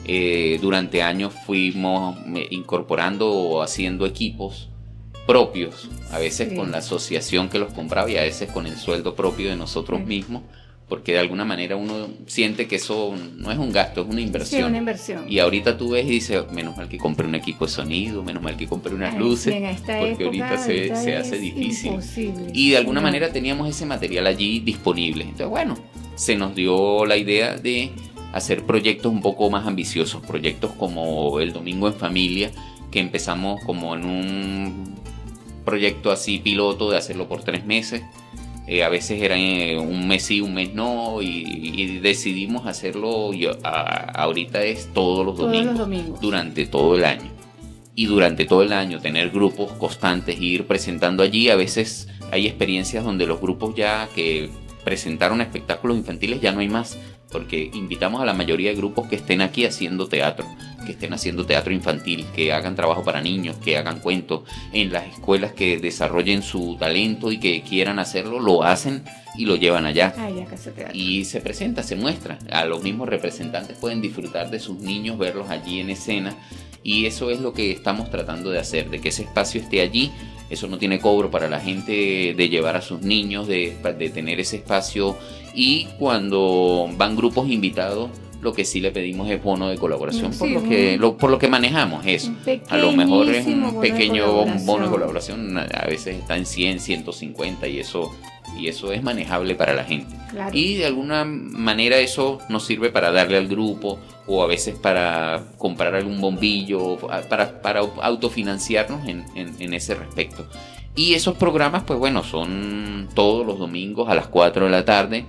[SPEAKER 4] Eh, durante años fuimos incorporando o haciendo equipos propios, a veces sí. con la asociación que los compraba y a veces con el sueldo propio de nosotros sí. mismos, porque de alguna manera uno siente que eso no es un gasto, es una inversión.
[SPEAKER 2] Sí, una inversión.
[SPEAKER 4] Y ahorita tú ves y dices, menos mal que compré un equipo de sonido, menos mal que compré unas
[SPEAKER 2] Ay,
[SPEAKER 4] luces,
[SPEAKER 2] en esta
[SPEAKER 4] porque
[SPEAKER 2] época,
[SPEAKER 4] ahorita se,
[SPEAKER 2] ahorita
[SPEAKER 4] se hace difícil.
[SPEAKER 2] Imposible.
[SPEAKER 4] Y de alguna
[SPEAKER 2] no.
[SPEAKER 4] manera teníamos ese material allí disponible. Entonces, bueno, se nos dio la idea de hacer proyectos un poco más ambiciosos, proyectos como el Domingo en Familia, que empezamos como en un proyecto así piloto de hacerlo por tres meses. Eh, a veces era eh, un mes sí, un mes no, y, y decidimos hacerlo, y a, ahorita es todos los,
[SPEAKER 2] todos
[SPEAKER 4] domingos,
[SPEAKER 2] los domingos,
[SPEAKER 4] durante todo el año. Y durante todo el año tener grupos constantes, ir presentando allí. A veces hay experiencias donde los grupos ya que presentaron espectáculos infantiles ya no hay más, porque invitamos a la mayoría de grupos que estén aquí haciendo teatro, que estén haciendo teatro infantil, que hagan trabajo para niños, que hagan cuentos en las escuelas, que desarrollen su talento y que quieran hacerlo, lo hacen y lo llevan allá.
[SPEAKER 2] Ah, ya, Casa Teatro.
[SPEAKER 4] Y se presenta, se muestra. A los mismos representantes pueden disfrutar de sus niños, verlos allí en escena, y eso es lo que estamos tratando de hacer, de que ese espacio esté allí. Eso no tiene cobro para la gente de llevar a sus niños, de, de tener ese espacio. Y cuando van grupos invitados, lo que sí le pedimos es bono de colaboración, sí, por, lo que, lo, por lo que manejamos eso. A lo mejor es un pequeño bono de colaboración, a veces está en cien, ciento cincuenta, y eso, y eso es manejable para la gente.
[SPEAKER 2] Claro.
[SPEAKER 4] Y de alguna manera eso nos sirve para darle al grupo, o a veces para comprar algún bombillo, para, para autofinanciarnos en, en, en ese respecto. Y esos programas, pues bueno, son todos los domingos a las cuatro de la tarde,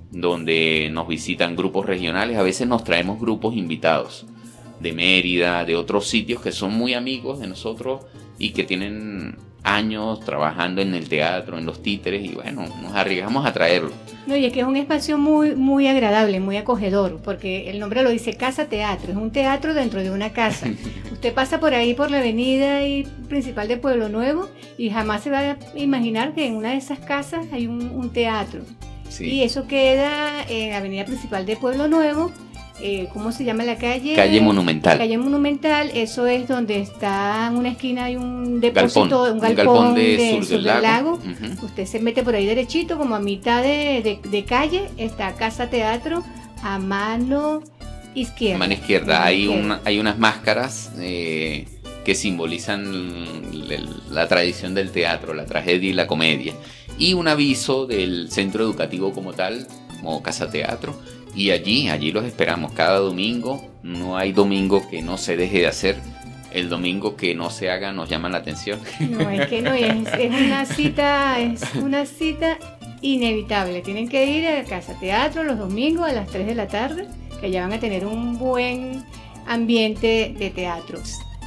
[SPEAKER 4] donde nos visitan grupos regionales. A veces nos traemos grupos invitados de Mérida, de otros sitios que son muy amigos de nosotros y que tienen años trabajando en el teatro, en los títeres, y bueno, nos arriesgamos a traerlo.
[SPEAKER 2] No, y es que es un espacio muy, muy agradable, muy acogedor, porque el nombre lo dice, Casa Teatro, es un teatro dentro de una casa. Usted pasa por ahí, por la avenida y principal de Pueblo Nuevo, y jamás se va a imaginar que en una de esas casas hay un, un teatro. Sí. Y eso queda en la avenida principal de Pueblo Nuevo. Eh, ¿Cómo se llama la calle?
[SPEAKER 4] Calle Monumental.
[SPEAKER 2] Calle Monumental, eso es donde está en una esquina, hay un depósito,
[SPEAKER 4] galpón,
[SPEAKER 2] un galpón,
[SPEAKER 4] un galpón de,
[SPEAKER 2] de
[SPEAKER 4] Sur del Lago.
[SPEAKER 2] lago.
[SPEAKER 4] Uh-huh.
[SPEAKER 2] Usted se mete por ahí derechito, como a mitad de, de, de calle, está Casa Teatro a mano izquierda.
[SPEAKER 4] A mano izquierda, hay, izquierda. Una, hay unas máscaras eh, que simbolizan el, la tradición del teatro, la tragedia y la comedia. Y un aviso del centro educativo como tal, como Casa Teatro. Y allí, allí los esperamos cada domingo. No hay domingo que no se deje de hacer. El domingo que no se haga nos llama la atención.
[SPEAKER 2] No, es que no, es, es una cita, es una cita inevitable. Tienen que ir a Casa Teatro los domingos a las tres de la tarde, que ya van a tener un buen ambiente de teatro.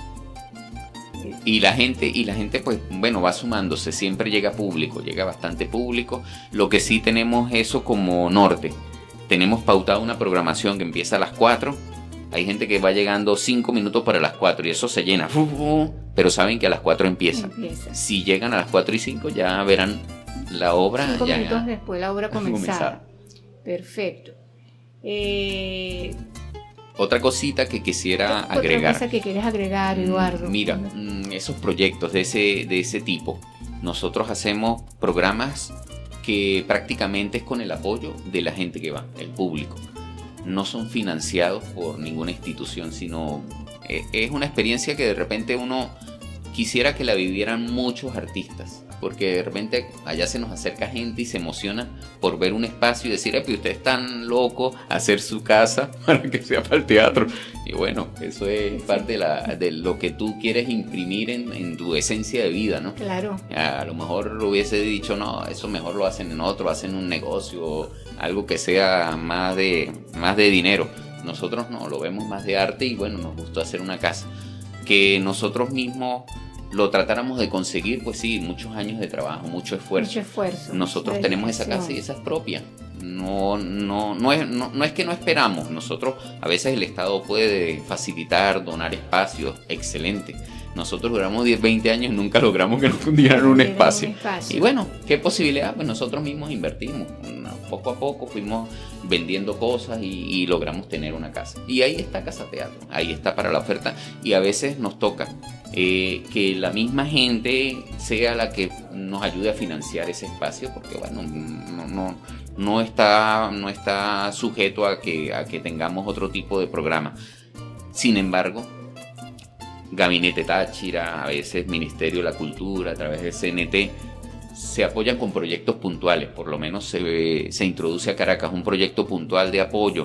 [SPEAKER 4] Y la gente, y la gente pues, bueno, va sumándose, siempre llega público, llega bastante público. Lo que sí tenemos eso como norte. Tenemos pautada una programación que empieza a las cuatro. Hay gente que va llegando cinco minutos para las cuatro y eso se llena. Pero saben que a las cuatro empieza. empieza. Si llegan a las cuatro y cinco ya verán la obra.
[SPEAKER 2] Cinco
[SPEAKER 4] ya
[SPEAKER 2] minutos después la obra comenzada. Perfecto. Eh...
[SPEAKER 4] Otra cosita que quisiera
[SPEAKER 2] Otra
[SPEAKER 4] agregar.
[SPEAKER 2] Otra cosa que quieres agregar, Eduardo.
[SPEAKER 4] Mira, esos proyectos de ese, de ese tipo. Nosotros hacemos programas que prácticamente es con el apoyo de la gente que va, el público. No son financiados por ninguna institución, sino es una experiencia que de repente uno quisiera que la vivieran muchos artistas, porque de repente allá se nos acerca gente y se emociona por ver un espacio y decir, pues ustedes están locos hacer su casa para que sea para el teatro. Y bueno, eso es parte de, la, de lo que tú quieres imprimir en, en tu esencia de vida, ¿no?
[SPEAKER 2] Claro.
[SPEAKER 4] A lo mejor hubiese dicho, no, eso mejor lo hacen en otro, hacen un negocio, algo que sea más de, más de dinero. Nosotros no, lo vemos más de arte y bueno, nos gustó hacer una casa que nosotros mismos lo tratáramos de conseguir, pues sí, muchos años de trabajo, mucho esfuerzo.
[SPEAKER 2] Mucho esfuerzo.
[SPEAKER 4] Nosotros tenemos esa casa y esa es propia. No, no, no, es, no, no es que no esperamos. Nosotros, a veces el Estado puede facilitar, donar espacios, excelente. Nosotros duramos diez, veinte años y nunca logramos que nos dieran un espacio. un espacio. Y bueno, ¿qué posibilidad? Pues nosotros mismos invertimos. Poco a poco fuimos vendiendo cosas y, y logramos tener una casa. Y ahí está Casa Teatro, ahí está para la oferta. Y a veces nos toca eh, que la misma gente sea la que nos ayude a financiar ese espacio, porque bueno, no, no, no, está, no está sujeto a que, a que tengamos otro tipo de programa. Sin embargo, Gabinete Táchira, a veces Ministerio de la Cultura, a través del C N T, se apoyan con proyectos puntuales. Por lo menos se, se introduce a Caracas un proyecto puntual de apoyo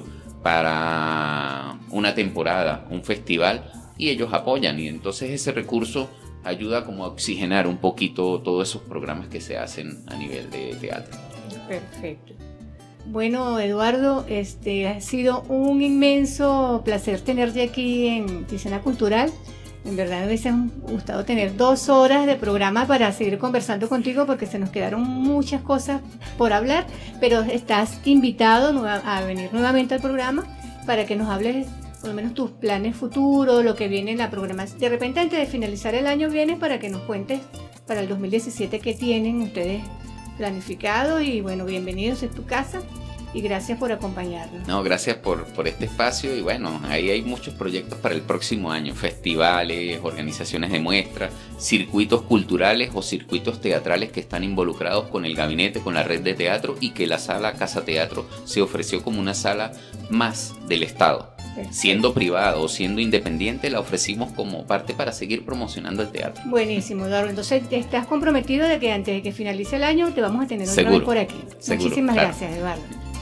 [SPEAKER 4] para una temporada, un festival, y ellos apoyan, y entonces ese recurso ayuda como a oxigenar un poquito todos esos programas que se hacen a nivel de teatro.
[SPEAKER 2] Perfecto. Bueno, Eduardo, este ha sido un inmenso placer tenerte aquí en Tisana Cultural. En verdad me hubiese gustado tener dos horas de programa para seguir conversando contigo, porque se nos quedaron muchas cosas por hablar, pero estás invitado a venir nuevamente al programa para que nos hables por lo menos tus planes futuros, lo que viene en la programación. De repente, antes de finalizar el año, vienes para que nos cuentes para el dos mil diecisiete qué tienen ustedes planificado. Y bueno, bienvenidos a tu casa. Y gracias por acompañarnos.
[SPEAKER 4] No, gracias por, por este espacio. Y bueno, ahí hay muchos proyectos para el próximo año. Festivales, organizaciones de muestras, circuitos culturales o circuitos teatrales que están involucrados con el gabinete, con la red de teatro, y que la sala Casa Teatro se ofreció como una sala más del Estado. Perfecto. Siendo privada o siendo independiente, la ofrecimos como parte para seguir promocionando el teatro.
[SPEAKER 2] Buenísimo, Eduardo. Entonces, ¿estás comprometido de que antes de que finalice el año te vamos a tener otra
[SPEAKER 4] Seguro.
[SPEAKER 2] vez por aquí?
[SPEAKER 4] Seguro,
[SPEAKER 2] Muchísimas
[SPEAKER 4] claro.
[SPEAKER 2] gracias, Eduardo.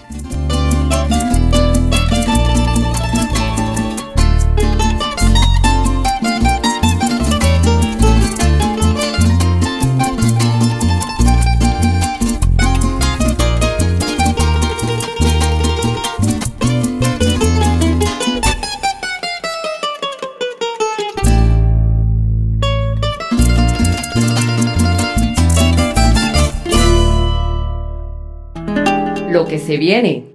[SPEAKER 1] Lo que se viene.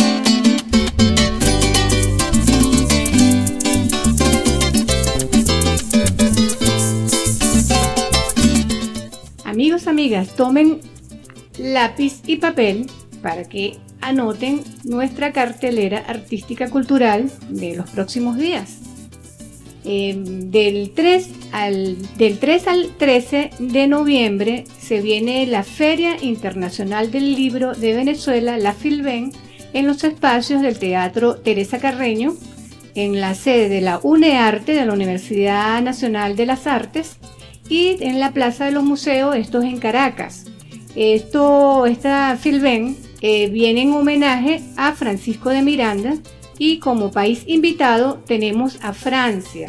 [SPEAKER 2] Amigos, amigas, tomen lápiz y papel para que anoten nuestra cartelera artística cultural de los próximos días. Eh, del, tres al, del tres al trece de noviembre se viene la Feria Internacional del Libro de Venezuela, la FILVEN, en los espacios del Teatro Teresa Carreño, en la sede de la UNEARTE, de la Universidad Nacional de las Artes, y en la Plaza de los Museos, esto es en Caracas. Esto, esta FILVEN eh, viene en homenaje a Francisco de Miranda, y como país invitado tenemos a Francia.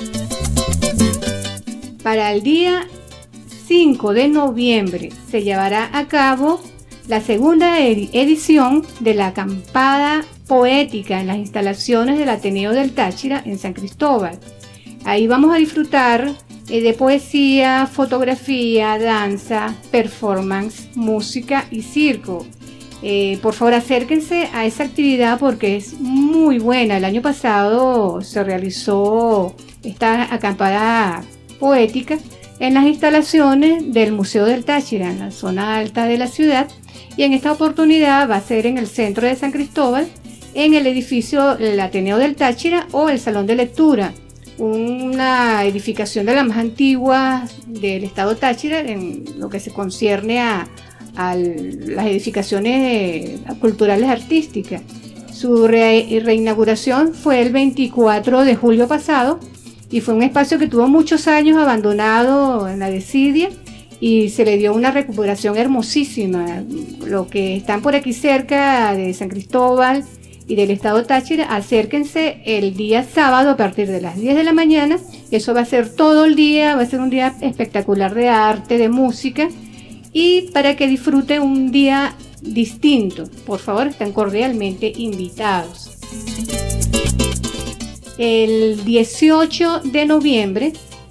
[SPEAKER 2] Para el día cinco de noviembre se llevará a cabo la segunda edición de la acampada poética en las instalaciones del Ateneo del Táchira en San Cristóbal. Ahí vamos a disfrutar eh, de poesía, fotografía, danza, performance, música y circo. Eh, por favor, acérquense a esa actividad porque es muy buena. El año pasado se realizó esta acampada poética en las instalaciones del Museo del Táchira, en la zona alta de la ciudad, y en esta oportunidad va a ser en el centro de San Cristóbal, en el edificio el Ateneo del Táchira o el Salón de Lectura, una edificación de las más antiguas del estado Táchira en lo que se concierne a a las edificaciones culturales artísticas. Su re reinauguración fue el veinticuatro de julio pasado y fue un espacio que tuvo muchos años abandonado en la desidia y se le dio una recuperación hermosísima. Los que están por aquí cerca de San Cristóbal y del estado Táchira, acérquense el día sábado a partir de las diez de la mañana. Eso va a ser todo el día, va a ser un día espectacular de arte, de música, y para que disfruten un día distinto. Por favor, están cordialmente invitados. El dieciocho de noviembre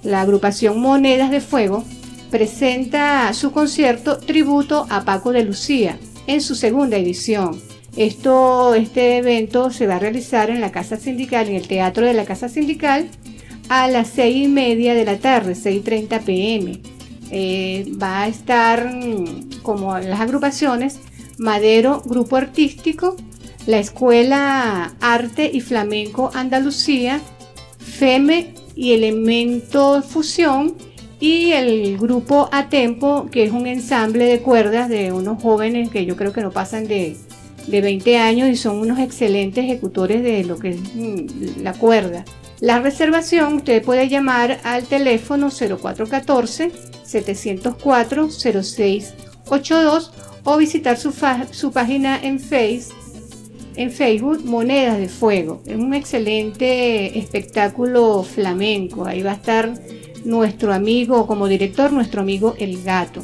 [SPEAKER 2] la agrupación Monedas de Fuego presenta su concierto Tributo a Paco de Lucía en su segunda edición. Esto, este evento se va a realizar en la Casa Sindical, en el Teatro de la Casa Sindical, a las seis y media de la tarde, seis y treinta pm. Eh, va a estar, como las agrupaciones, Madero Grupo Artístico, la Escuela Arte y Flamenco Andalucía, FEME y Elemento Fusión, y el grupo A Tempo, que es un ensamble de cuerdas de unos jóvenes que yo creo que no pasan de, de veinte años y son unos excelentes ejecutores de lo que es mm, la cuerda. La reservación usted puede llamar al teléfono cero cuatro uno cuatro, setecientos cuatro, cero seis ochenta y dos o visitar su, fa- su página en, face, en Facebook, Monedas de Fuego. Es un excelente espectáculo flamenco. Ahí va a estar nuestro amigo, como director, nuestro amigo El Gato.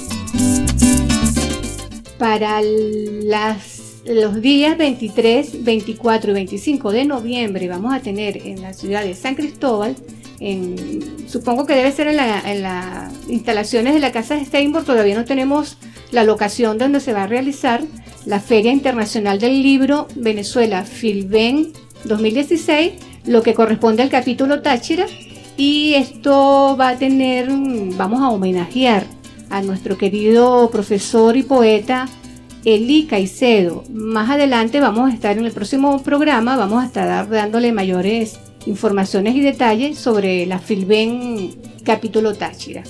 [SPEAKER 2] Para las Los días veintitrés, veinticuatro y veinticinco de noviembre vamos a tener en la ciudad de San Cristóbal, en, supongo que debe ser en las en la instalaciones de la Casa de Steinborg, todavía no tenemos la locación donde se va a realizar la Feria Internacional del Libro Venezuela Filben dos mil dieciséis, lo que corresponde al capítulo Táchira, y esto va a tener, vamos a homenajear a nuestro querido profesor y poeta Eli Caicedo. Más adelante vamos a estar en el próximo programa, vamos a estar dándole mayores informaciones y detalles sobre la Filben capítulo Táchira.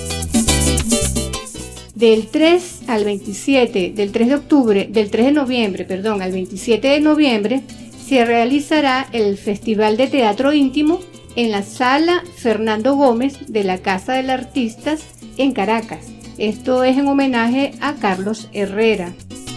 [SPEAKER 2] Del tres al veintisiete, del tres de octubre, del tres de noviembre, perdón, al veintisiete de noviembre se realizará el Festival de Teatro Íntimo en la Sala Fernando Gómez de la Casa de los Artistas en Caracas. Esto es en homenaje a Carlos Herrera.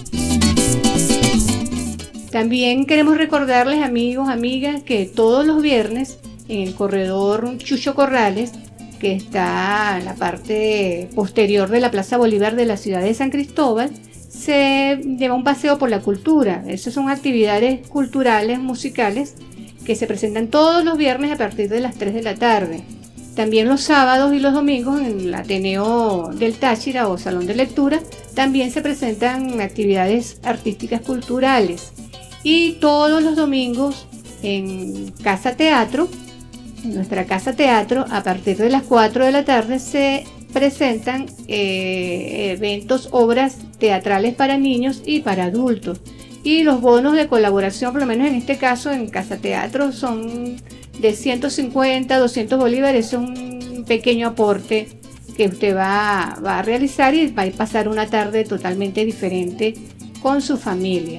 [SPEAKER 2] También queremos recordarles, amigos, amigas, que todos los viernes en el corredor Chucho Corrales, que está en la parte posterior de la Plaza Bolívar de la ciudad de San Cristóbal, se lleva un paseo por la cultura. Esas son actividades culturales, musicales, que se presentan todos los viernes a partir de las tres de la tarde. También los sábados y los domingos en el Ateneo del Táchira o Salón de Lectura también se presentan actividades artísticas culturales. Y todos los domingos en Casa Teatro, en nuestra Casa Teatro, a partir de las cuatro de la tarde se presentan eh, eventos, obras teatrales para niños y para adultos. Y los bonos de colaboración, por lo menos en este caso en Casa Teatro, son de ciento cincuenta, doscientos bolívares. Es un pequeño aporte que usted va, va a realizar y va a pasar una tarde totalmente diferente con su familia.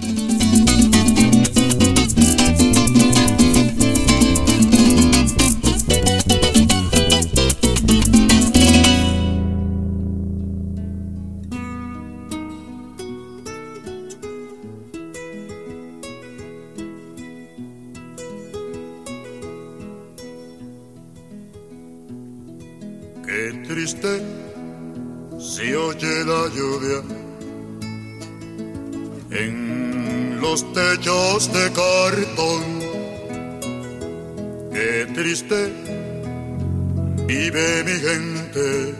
[SPEAKER 3] Qué triste se oye la lluvia en los techos de cartón. Qué triste vive mi gente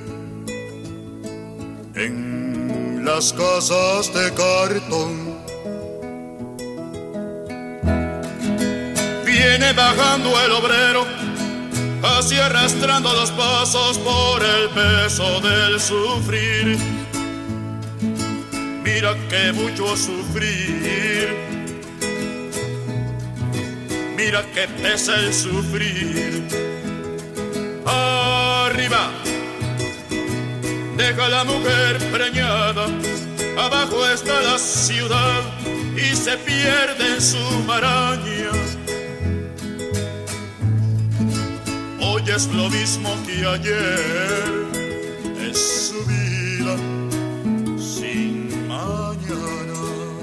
[SPEAKER 3] en las casas de cartón. Viene bajando el obrero, así arrastrando los pasos por el peso del sufrir. Mira que mucho sufrir, mira que pesa el sufrir. Arriba deja la mujer preñada, abajo está la ciudad y se pierde en su maraña. Hoy es lo mismo que ayer, es su vida sin mañana.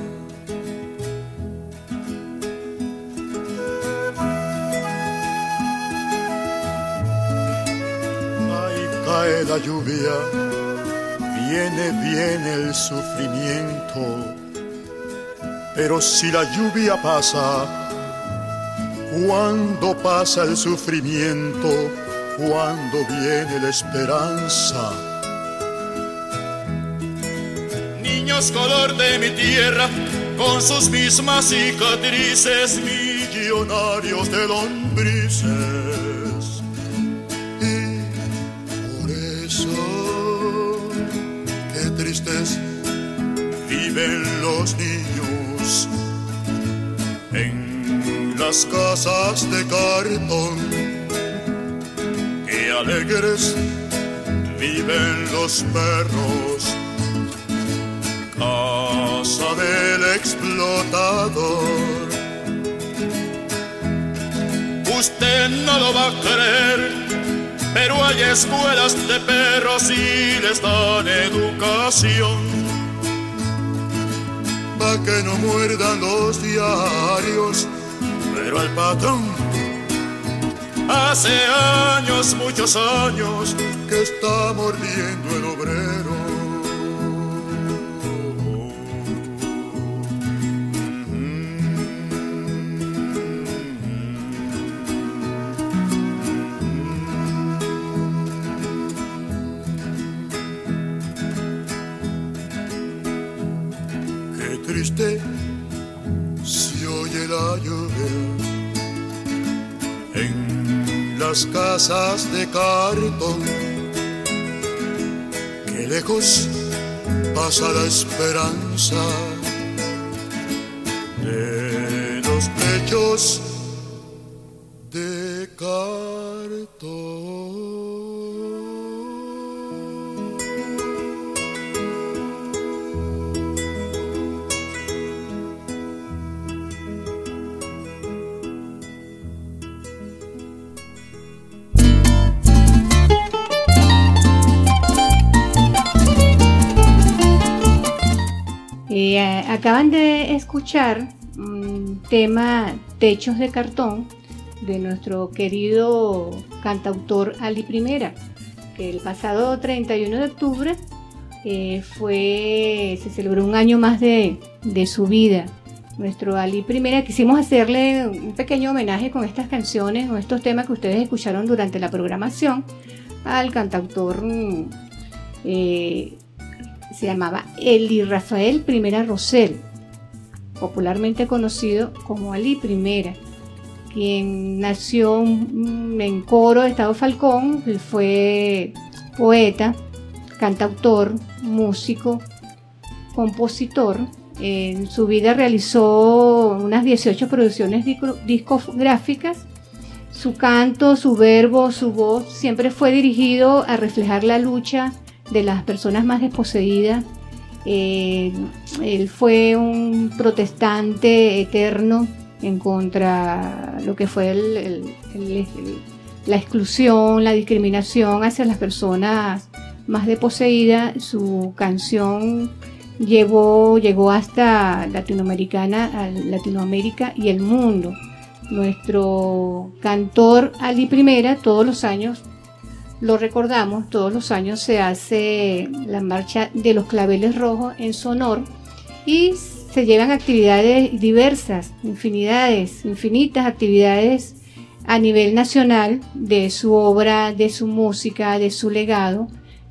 [SPEAKER 3] Ahí cae la lluvia, viene, viene el sufrimiento, pero si la lluvia pasa, cuando pasa el sufrimiento, cuando viene la esperanza. Niños color de mi tierra, con sus mismas cicatrices, millonarios de lombrices. Y por eso, qué tristes viven los niños en las casas de cartón. Qué alegres viven los perros, casa del explotador. Usted no lo va a creer, pero hay escuelas de perros y les dan educación, pa' que no muerdan los diarios. Pero el patrón hace años, muchos años, que está mordiendo el obrero. Triste se oye la lluvia en las casas de cartón. Qué lejos pasa la esperanza de los techos de cartón.
[SPEAKER 2] Eh, acaban de escuchar un tema Techos de Cartón de nuestro querido cantautor Ali Primera, que el pasado treinta y uno de octubre eh, fue, se celebró un año más de, de su vida. Nuestro Ali Primera, quisimos hacerle un pequeño homenaje con estas canciones, con estos temas que ustedes escucharon durante la programación al cantautor eh, se llamaba Eli Rafael Primera Rosell, popularmente conocido como Ali Primera, quien nació en Coro, Estado Falcón. Fue poeta, cantautor, músico, compositor. En su vida realizó unas dieciocho producciones discográficas. Su canto, su verbo, su voz siempre fue dirigido a reflejar la lucha de las personas más desposeídas. Eh, él fue un protestante eterno en contra de lo que fue el, el, el, el, la exclusión, la discriminación hacia las personas más desposeídas. Su canción llevó, llegó hasta Latinoamericana, a Latinoamérica y el mundo. Nuestro cantor Ali Primera, todos los años lo recordamos, todos los años se hace la marcha de los claveles rojos en su honor y se llevan actividades diversas, infinidades, infinitas actividades a nivel nacional de su obra, de su música, de su legado,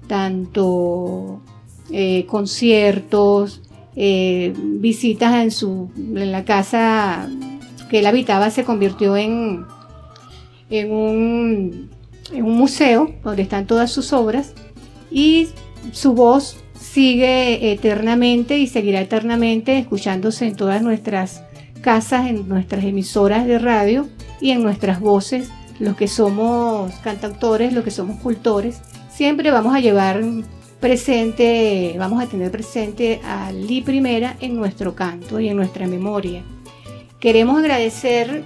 [SPEAKER 2] tanto eh, conciertos, eh, visitas en, su, en la casa que él habitaba, se convirtió en, en un... en un museo donde están todas sus obras, y su voz sigue eternamente y seguirá eternamente escuchándose en todas nuestras casas, en nuestras emisoras de radio y en nuestras voces. Los que somos cantautores, los que somos cultores, siempre vamos a llevar presente, vamos a tener presente a Ali Primera en nuestro canto y en nuestra memoria. Queremos agradecer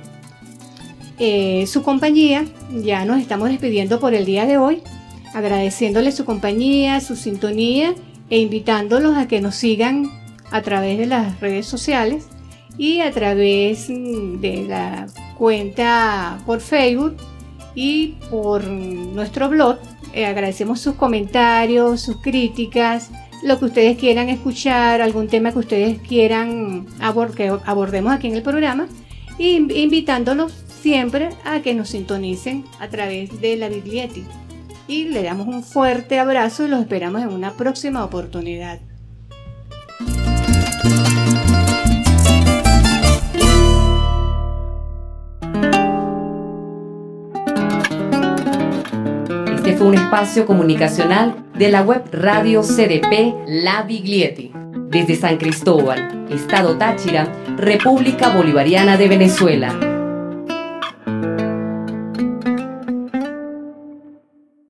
[SPEAKER 2] Eh, su compañía. Ya nos estamos despidiendo por el día de hoy, agradeciéndole su compañía, su sintonía e invitándolos a que nos sigan a través de las redes sociales y a través de la cuenta por Facebook y por nuestro blog. Eh, agradecemos sus comentarios, sus críticas, lo que ustedes quieran escuchar, algún tema que ustedes quieran abord- que abordemos aquí en el programa, y invitándolos siempre a que nos sintonicen a través de la Biglietti. Y le damos un fuerte abrazo y los esperamos en una próxima oportunidad.
[SPEAKER 1] Este fue un espacio comunicacional de la web radio C D P La Biglietti, desde San Cristóbal, Estado Táchira, República Bolivariana de Venezuela.